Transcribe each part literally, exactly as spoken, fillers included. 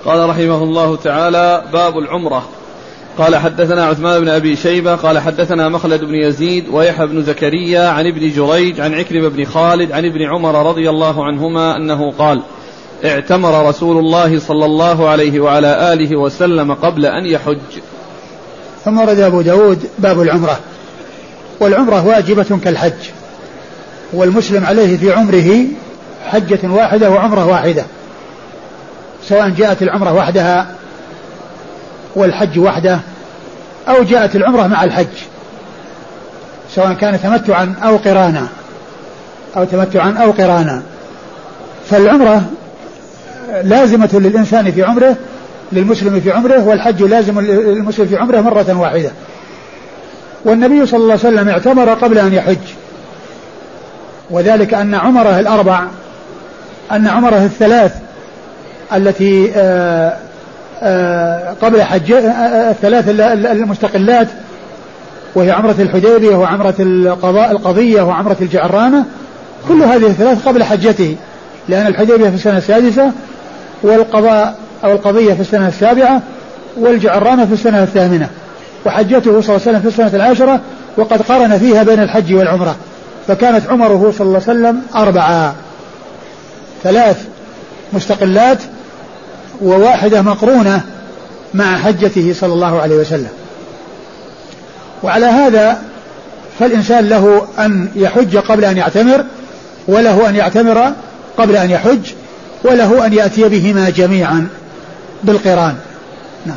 قال رحمه الله تعالى: باب العمرة. قال حدثنا عثمان بن أبي شيبة قال حدثنا مخلد بن يزيد ويحيى بن زكريا عن ابن جريج عن عكرمة بن خالد عن ابن عمر رضي الله عنهما أنه قال: اعتمر رسول الله صلى الله عليه وعلى آله وسلم قبل أن يحج. ثم ورد أبو داود باب العمرة. والعمرة واجبة كالحج، والمسلم عليه في عمره حجة واحدة وعمرة واحدة، سواء جاءت العمرة وحدها والحج وحده، أو جاءت العمرة مع الحج، سواء كان تمتعا أو قرانا أو تمتعا أو قرانا. فالعمرة لازمة للإنسان في عمره، للمسلم في عمره، والحج لازم للمسلم في عمره مرة واحدة. والنبي صلى الله عليه وسلم اعتمر قبل أن يحج، وذلك أن عمره الأربع أن عمره الثلاث التي آآ آآ قبل حج الثلاث المستقلات، وهي عمرة الحديبية وعمرة القضاء القضية وعمرة الجعرانة، كل هذه الثلاث قبل حجته، لأن الحديبية في السنة السادسة، والقضاء أو القضية في السنة السابعة، والجعرانة في السنة الثامنة، وحجته صلى الله عليه وسلم في السنة العاشرة، وقد قارن فيها بين الحج والعمرة، فكانت عمره صلى الله عليه وسلم أربعة: ثلاث مستقلات وواحدة مقرونة مع حجته صلى الله عليه وسلم. وعلى هذا فالإنسان له أن يحج قبل أن يعتمر، وله أن يعتمر قبل أن يحج، وله أن يأتي بهما جميعا بالقران. نعم.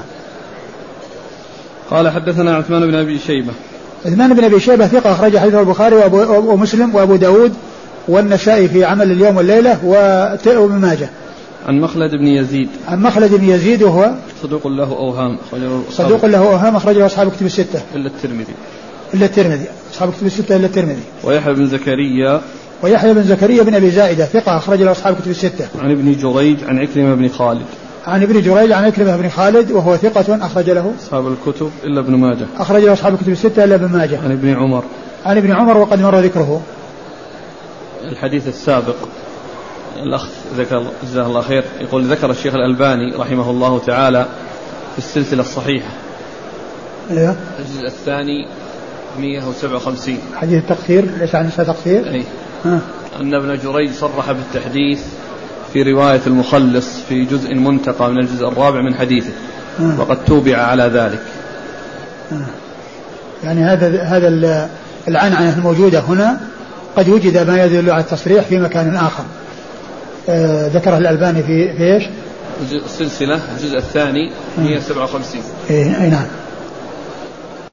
قال حدثنا عثمان بن أبي شيبة. عثمان بن أبي شيبة ثقة، أخرج حديثه البخاري ومسلم وأبو داود والنسائي في عمل اليوم والليلة وابن ماجه. عن مخلد بن يزيد. عن مخلد بن يزيد وهو صدوق له أوهام صدوق له أوهام أخرجه أصحاب كتب الستة إلا الترمذي إلا الترمذي أصحاب كتب الستة إلا الترمذي. ويحيى بن زكريا ويحيى بن زكريا بن أبي زائدة ثقة، أخرج له أصحاب كتب الستة. عن ابن جريج عن عكرمة بن خالد. عن ابن جريج عن عكرمة بن خالد وهو ثقة، أخرج له أصحاب الكتب إلا ابن ماجه. أخرج له أصحاب كتب الستة إلا ابن ماجه. عن ابن عمر. عن ابن عمر وقد مر ذكره. الحديث السابق الأخ ذكر جزاه الله خير يقول: ذكر الشيخ الألباني رحمه الله تعالى في السلسلة الصحيحة أيوه الجزء الثاني مئة وسبعة وخمسين حديث التقصير، ليس عن نساء تقصير، أي ها. أن ابن جريج صرح بالتحديث في رواية المخلص في جزء منتقى من الجزء الرابع من حديثه، ها. وقد توبع على ذلك. ها. يعني هذا هذا العنعنة الموجودة هنا قد وجد ما يدل على التصريح في مكان آخر. آه ذكره الألباني في في إيش؟ السلسلة الجزء الثاني مئة وسبعة وخمسين. إيه أي نعم.